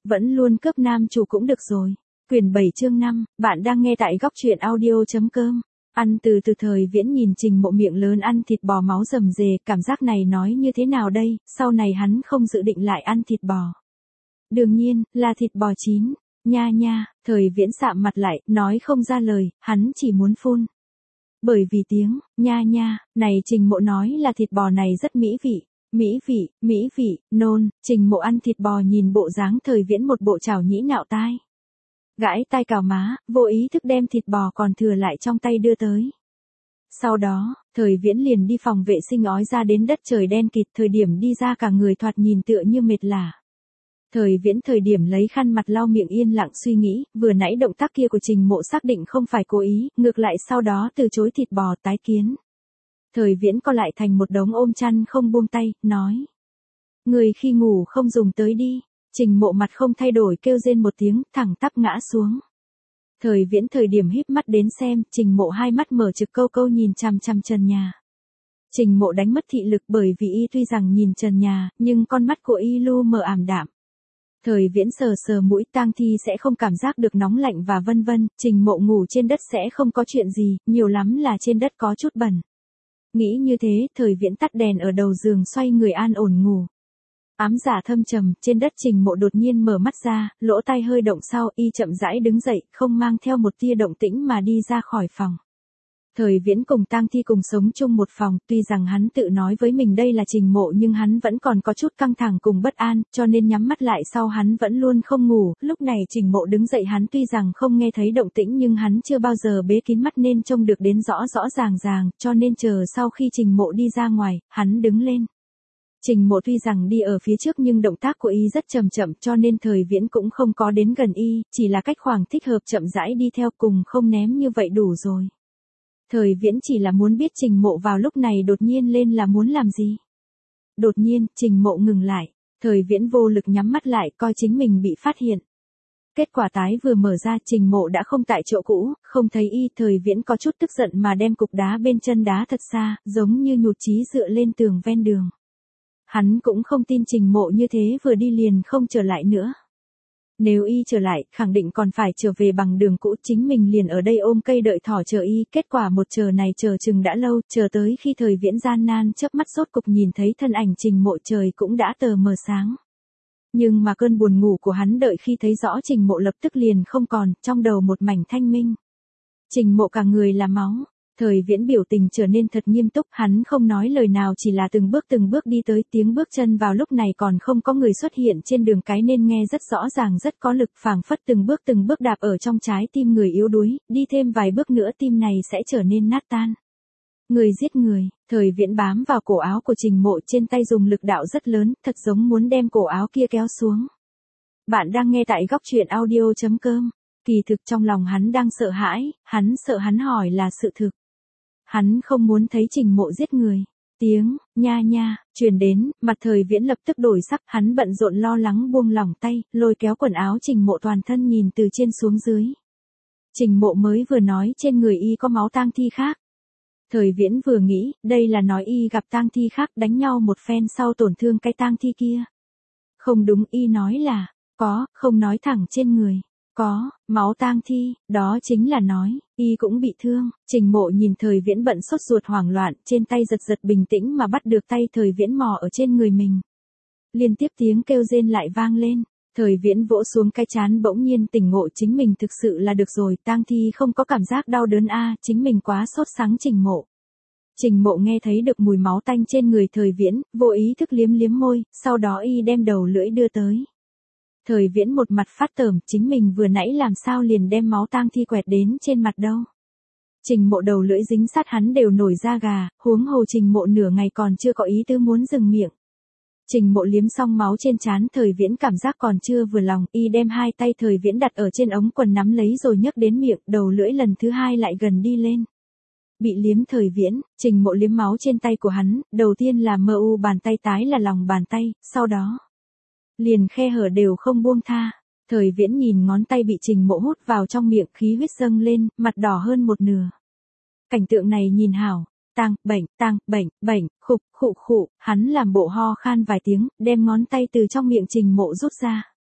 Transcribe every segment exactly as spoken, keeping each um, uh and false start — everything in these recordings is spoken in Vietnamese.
vẫn luôn cướp nam chủ cũng được rồi. Quyển bảy chương năm, bạn đang nghe tại góc truyện audio.com. Ăn từ từ Thời Viễn nhìn Trình Mộ miệng lớn ăn thịt bò máu rầm rề, cảm giác này nói như thế nào đây, sau này hắn không dự định lại ăn thịt bò. Đương nhiên, là thịt bò chín, nha nha, Thời Viễn sạm mặt lại, nói không ra lời, hắn chỉ muốn phun. Bởi vì tiếng, nha nha, này Trình Mộ nói là thịt bò này rất mỹ vị. Mỹ vị, mỹ vị, nôn, Trình Mộ ăn thịt bò nhìn bộ dáng Thời Viễn một bộ chảo nhĩ nạo tai. Gãi tai cào má, vô ý thức đem thịt bò còn thừa lại trong tay đưa tới. Sau đó, Thời Viễn liền đi phòng vệ sinh ói ra đến đất trời đen kịt, thời điểm đi ra cả người thoạt nhìn tựa như mệt lả. Thời Viễn thời điểm lấy khăn mặt lau miệng yên lặng suy nghĩ, vừa nãy động tác kia của Trình Mộ xác định không phải cố ý, ngược lại sau đó từ chối thịt bò tái kiến. Thời Viễn co lại thành một đống ôm chăn không buông tay, nói. Người khi ngủ không dùng tới đi. Trình Mộ mặt không thay đổi kêu rên một tiếng, thẳng tắp ngã xuống. Thời Viễn thời điểm híp mắt đến xem, Trình Mộ hai mắt mở trực câu câu nhìn chằm chằm trần nhà. Trình Mộ đánh mất thị lực bởi vì y tuy rằng nhìn trần nhà, nhưng con mắt của y lu mờ ảm đạm. Thời Viễn sờ sờ mũi, tang thi sẽ không cảm giác được nóng lạnh và vân vân, Trình Mộ ngủ trên đất sẽ không có chuyện gì, nhiều lắm là trên đất có chút bẩn. Nghĩ như thế, Thời Viễn tắt đèn ở đầu giường xoay người an ổn ngủ. Ám giả thâm trầm, trên đất Trình Mộ đột nhiên mở mắt ra, lỗ tai hơi động sau, y chậm rãi đứng dậy, không mang theo một tia động tĩnh mà đi ra khỏi phòng. Thời Viễn cùng tang thi cùng sống chung một phòng, tuy rằng hắn tự nói với mình đây là Trình Mộ nhưng hắn vẫn còn có chút căng thẳng cùng bất an, cho nên nhắm mắt lại sau hắn vẫn luôn không ngủ, lúc này Trình Mộ đứng dậy hắn tuy rằng không nghe thấy động tĩnh nhưng hắn chưa bao giờ bế kín mắt nên trông được đến rõ rõ ràng ràng, cho nên chờ sau khi Trình Mộ đi ra ngoài, hắn đứng lên. Trình Mộ tuy rằng đi ở phía trước nhưng động tác của y rất chậm chậm cho nên Thời Viễn cũng không có đến gần y, chỉ là cách khoảng thích hợp chậm rãi đi theo cùng không ném như vậy đủ rồi. Thời Viễn chỉ là muốn biết Trình Mộ vào lúc này đột nhiên lên là muốn làm gì. Đột nhiên, Trình Mộ ngừng lại, Thời Viễn vô lực nhắm mắt lại coi chính mình bị phát hiện. Kết quả tái vừa mở ra Trình Mộ đã không tại chỗ cũ, không thấy y, Thời Viễn có chút tức giận mà đem cục đá bên chân đá thật xa, giống như nhụt chí dựa lên tường ven đường. Hắn cũng không tin Trình Mộ như thế vừa đi liền không trở lại nữa. Nếu y trở lại, khẳng định còn phải trở về bằng đường cũ, chính mình liền ở đây ôm cây đợi thỏ chờ y, kết quả một chờ này chờ chừng đã lâu, chờ tới khi Thời Viễn gian nan chớp mắt rốt cục nhìn thấy thân ảnh Trình Mộ trời cũng đã tờ mờ sáng. Nhưng mà cơn buồn ngủ của hắn đợi khi thấy rõ Trình Mộ lập tức liền không còn, trong đầu một mảnh thanh minh. Trình Mộ cả người là máu. Thời Viễn biểu tình trở nên thật nghiêm túc, hắn không nói lời nào chỉ là từng bước từng bước đi tới, tiếng bước chân vào lúc này còn không có người xuất hiện trên đường cái nên nghe rất rõ ràng rất có lực, phảng phất từng bước từng bước đạp ở trong trái tim người yếu đuối, đi thêm vài bước nữa tim này sẽ trở nên nát tan. Người giết người, Thời Viễn bám vào cổ áo của Trình Mộ trên tay dùng lực đạo rất lớn, thật giống muốn đem cổ áo kia kéo xuống. Bạn đang nghe tại góc truyện audio.com, kỳ thực trong lòng hắn đang sợ hãi, hắn sợ hắn hỏi là sự thực. Hắn không muốn thấy Trình Mộ giết người. Tiếng, nha nha, truyền đến, mặt Thời Viễn lập tức đổi sắc, hắn bận rộn lo lắng buông lỏng tay, lôi kéo quần áo Trình Mộ toàn thân nhìn từ trên xuống dưới. Trình Mộ mới vừa nói trên người y có máu tang thi khác. Thời Viễn vừa nghĩ, đây là nói y gặp tang thi khác đánh nhau một phen sau tổn thương cái tang thi kia. Không đúng, y nói là, có, không nói thẳng trên người. Có, máu tang thi, đó chính là nói, y cũng bị thương. Trình Mộ nhìn Thời Viễn bận sốt ruột hoảng loạn, trên tay giật giật bình tĩnh mà bắt được tay Thời Viễn mò ở trên người mình. Liên tiếp tiếng kêu rên lại vang lên, Thời Viễn vỗ xuống cái trán bỗng nhiên tỉnh ngộ chính mình thực sự là được rồi, tang thi không có cảm giác đau đớn a, à, chính mình quá sốt sắng Trình Mộ. Trình Mộ nghe thấy được mùi máu tanh trên người Thời Viễn, vô ý thức liếm liếm môi, sau đó y đem đầu lưỡi đưa tới. Thời Viễn một mặt phát tởm, chính mình vừa nãy làm sao liền đem máu tang thi quẹt đến trên mặt đâu. Trình Mộ đầu lưỡi dính sát hắn đều nổi da gà, huống hồ Trình Mộ nửa ngày còn chưa có ý tư muốn dừng miệng. Trình Mộ liếm xong máu trên trán Thời Viễn cảm giác còn chưa vừa lòng, y đem hai tay Thời Viễn đặt ở trên ống quần nắm lấy rồi nhấc đến miệng, đầu lưỡi lần thứ hai lại gần đi lên. Bị liếm Thời Viễn, Trình Mộ liếm máu trên tay của hắn, đầu tiên là mờ u bàn tay tái là lòng bàn tay, sau đó liền khe hở đều không buông tha. Thời Viễn nhìn ngón tay bị Trình Mộ hút vào trong miệng, khí huyết dâng lên, mặt đỏ hơn một nửa. Cảnh tượng này nhìn hảo, tang, bệnh, tang, bệnh, bệnh, khục, khụ khụ, hắn làm bộ ho khan vài tiếng, đem ngón tay từ trong miệng Trình Mộ rút ra.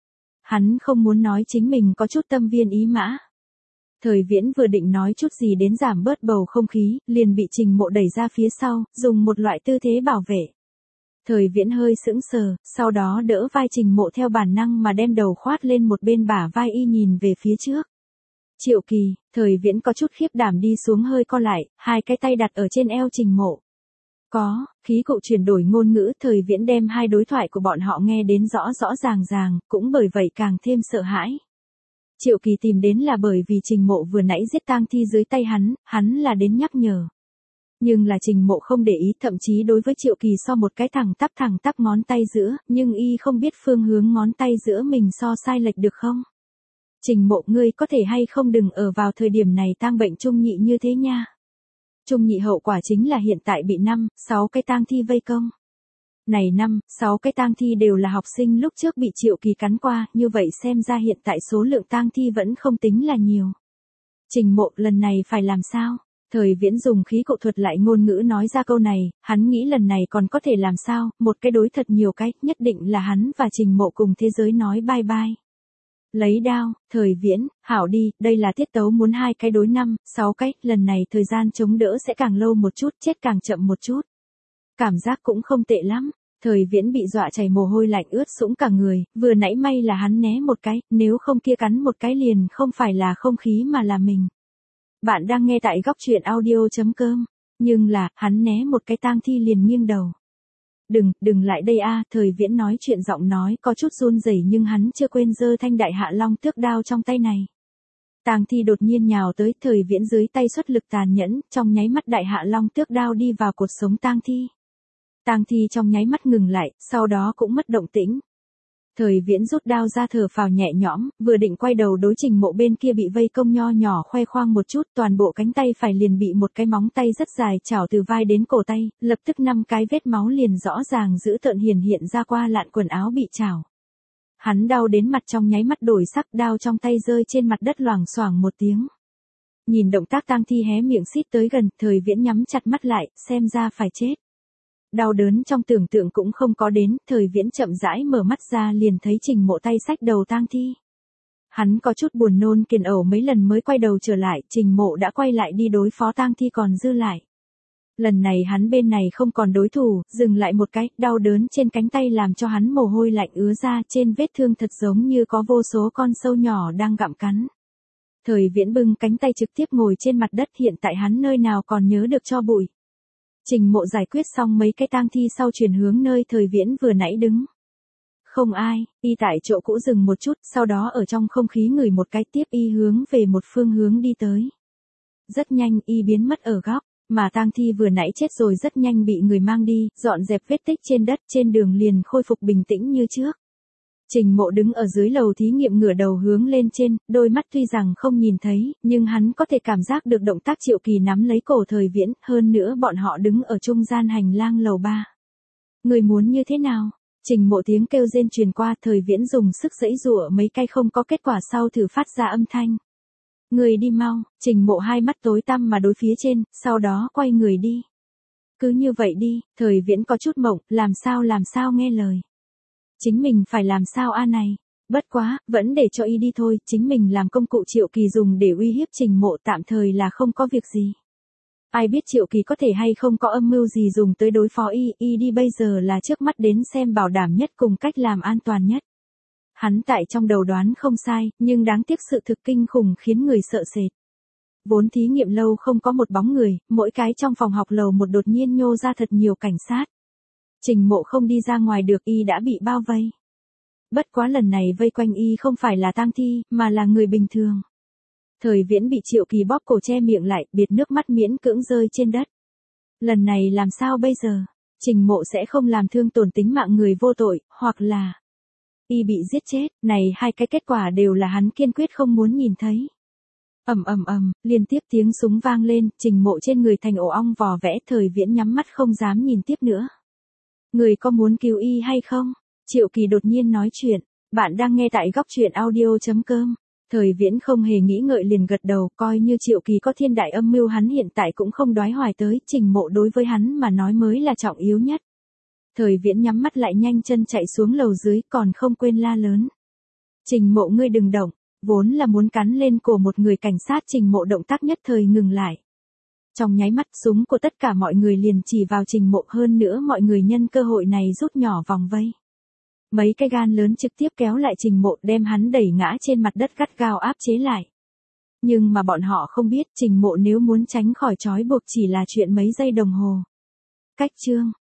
Hắn không muốn nói chính mình có chút tâm viên ý mã. Thời Viễn vừa định nói chút gì đến giảm bớt bầu không khí, liền bị Trình Mộ đẩy ra phía sau, dùng một loại tư thế bảo vệ. Thời Viễn hơi sững sờ, sau đó đỡ vai Trình Mộ theo bản năng mà đem đầu khoát lên một bên bả vai y nhìn về phía trước. Triệu Kỳ, Thời Viễn có chút khiếp đảm đi xuống hơi co lại, hai cái tay đặt ở trên eo Trình Mộ. Có, khí cụ chuyển đổi ngôn ngữ, Thời Viễn đem hai đối thoại của bọn họ nghe đến rõ rõ ràng ràng, cũng bởi vậy càng thêm sợ hãi. Triệu Kỳ tìm đến là bởi vì Trình Mộ vừa nãy giết tang thi dưới tay hắn, hắn là đến nhắc nhở. Nhưng là Trình Mộ không để ý, thậm chí đối với Triệu Kỳ so một cái thẳng tắp thẳng tắp ngón tay giữa, nhưng y không biết phương hướng ngón tay giữa mình so sai lệch được không? Trình Mộ, ngươi có thể hay không đừng ở vào thời điểm này tang bệnh trung nhị như thế nha. Trung nhị hậu quả chính là hiện tại bị năm, sáu cái tang thi vây công. Này năm, sáu cái tang thi đều là học sinh lúc trước bị Triệu Kỳ cắn qua, như vậy xem ra hiện tại số lượng tang thi vẫn không tính là nhiều. Trình Mộ, lần này phải làm sao? Thời Viễn dùng khí cụ thuật lại ngôn ngữ nói ra câu này, hắn nghĩ lần này còn có thể làm sao, một cái đối thật nhiều cái, nhất định là hắn và Trình Mộ cùng thế giới nói bye bye. Lấy đao, Thời Viễn, hảo đi, đây là tiết tấu muốn hai cái đối năm, sáu cái, lần này thời gian chống đỡ sẽ càng lâu một chút, chết càng chậm một chút. Cảm giác cũng không tệ lắm. Thời Viễn bị dọa chảy mồ hôi lạnh ướt sũng cả người, vừa nãy may là hắn né một cái, nếu không kia cắn một cái liền không phải là không khí mà là mình. Bạn đang nghe tại góc truyện audio chấm com, nhưng là, hắn né một cái tang thi liền nghiêng đầu. Đừng, đừng lại đây a, Thời Viễn nói chuyện giọng nói có chút run rẩy nhưng hắn chưa quên giơ thanh đại hạ long tước đao trong tay này. Tang thi đột nhiên nhào tới, Thời Viễn dưới tay xuất lực tàn nhẫn, trong nháy mắt đại hạ long tước đao đi vào cột sống tang thi. Tang thi trong nháy mắt ngừng lại, sau đó cũng mất động tĩnh. Thời Viễn rút đao ra thở phào nhẹ nhõm, vừa định quay đầu đối Trình Mộ bên kia bị vây công nho nhỏ khoe khoang một chút, toàn bộ cánh tay phải liền bị một cái móng tay rất dài chảo từ vai đến cổ tay, lập tức năm cái vết máu liền rõ ràng dữ tợn hiển hiện ra qua lạn quần áo bị chảo. Hắn đau đến mặt trong nháy mắt đổi sắc, đao trong tay rơi trên mặt đất loảng xoảng một tiếng. Nhìn động tác tang thi hé miệng xít tới gần, Thời Viễn nhắm chặt mắt lại, xem ra phải chết. Đau đớn trong tưởng tượng cũng không có đến, Thời Viễn chậm rãi mở mắt ra liền thấy Trình Mộ tay xách đầu tang thi. Hắn có chút buồn nôn kiền ẩu mấy lần mới quay đầu trở lại, Trình Mộ đã quay lại đi đối phó tang thi còn dư lại. Lần này hắn bên này không còn đối thủ, dừng lại một cái, đau đớn trên cánh tay làm cho hắn mồ hôi lạnh ứa ra, trên vết thương thật giống như có vô số con sâu nhỏ đang gặm cắn. Thời Viễn bưng cánh tay trực tiếp ngồi trên mặt đất, hiện tại hắn nơi nào còn nhớ được cho bụi. Trình Mộ giải quyết xong mấy cái tang thi sau chuyển hướng nơi Thời Viễn vừa nãy đứng. Không ai, y tại chỗ cũ dừng một chút, sau đó ở trong không khí ngửi một cái tiếp y hướng về một phương hướng đi tới. Rất nhanh y biến mất ở góc, mà tang thi vừa nãy chết rồi rất nhanh bị người mang đi, dọn dẹp vết tích trên đất, trên đường liền khôi phục bình tĩnh như trước. Trình Mộ đứng ở dưới lầu thí nghiệm ngửa đầu hướng lên trên, đôi mắt tuy rằng không nhìn thấy, nhưng hắn có thể cảm giác được động tác Triệu Kỳ nắm lấy cổ Thời Viễn, hơn nữa bọn họ đứng ở trung gian hành lang lầu ba. Người muốn như thế nào? Trình Mộ tiếng kêu rên truyền qua, Thời Viễn dùng sức giãy giụa mấy cái không có kết quả sau thử phát ra âm thanh. Người đi mau, Trình Mộ hai mắt tối tăm mà đối phía trên, sau đó quay người đi. Cứ như vậy đi, Thời Viễn có chút mộng, làm sao làm sao nghe lời. Chính mình phải làm sao a này? Bất quá, vẫn để cho y đi thôi, chính mình làm công cụ Triệu Kỳ dùng để uy hiếp Trình Mộ tạm thời là không có việc gì. Ai biết Triệu Kỳ có thể hay không có âm mưu gì dùng tới đối phó y, y đi bây giờ là trước mắt đến xem bảo đảm nhất cùng cách làm an toàn nhất. Hắn tại trong đầu đoán không sai, nhưng đáng tiếc sự thực kinh khủng khiến người sợ sệt. Vốn thí nghiệm lâu không có một bóng người, mỗi cái trong phòng học lầu một đột nhiên nhô ra thật nhiều cảnh sát. Trình Mộ không đi ra ngoài được, y đã bị bao vây. Bất quá lần này vây quanh y không phải là tang thi, mà là người bình thường. Thời Viễn bị Triệu Kỳ bóp cổ che miệng lại, biệt nước mắt miễn cưỡng rơi trên đất. Lần này làm sao bây giờ? Trình Mộ sẽ không làm thương tổn tính mạng người vô tội, hoặc là y bị giết chết, này hai cái kết quả đều là hắn kiên quyết không muốn nhìn thấy. Ầm ầm ầm, liên tiếp tiếng súng vang lên, Trình Mộ trên người thành ổ ong vò vẽ, Thời Viễn nhắm mắt không dám nhìn tiếp nữa. Người có muốn cứu y hay không? Triệu Kỳ đột nhiên nói chuyện, bạn đang nghe tại góc truyện audio chấm com. Thời Viễn không hề nghĩ ngợi liền gật đầu, coi như Triệu Kỳ có thiên đại âm mưu hắn hiện tại cũng không đoái hoài tới, Trình Mộ đối với hắn mà nói mới là trọng yếu nhất. Thời Viễn nhắm mắt lại nhanh chân chạy xuống lầu dưới, còn không quên la lớn. Trình Mộ ngươi đừng động, vốn là muốn cắn lên cổ một người cảnh sát, Trình Mộ động tác nhất thời ngừng lại. Trong nháy mắt súng của tất cả mọi người liền chỉ vào Trình Mộ, hơn nữa mọi người nhân cơ hội này rút nhỏ vòng vây. Mấy cái gan lớn trực tiếp kéo lại Trình Mộ, đem hắn đẩy ngã trên mặt đất gắt gao áp chế lại. Nhưng mà bọn họ không biết Trình Mộ nếu muốn tránh khỏi trói buộc chỉ là chuyện mấy giây đồng hồ. Cách chương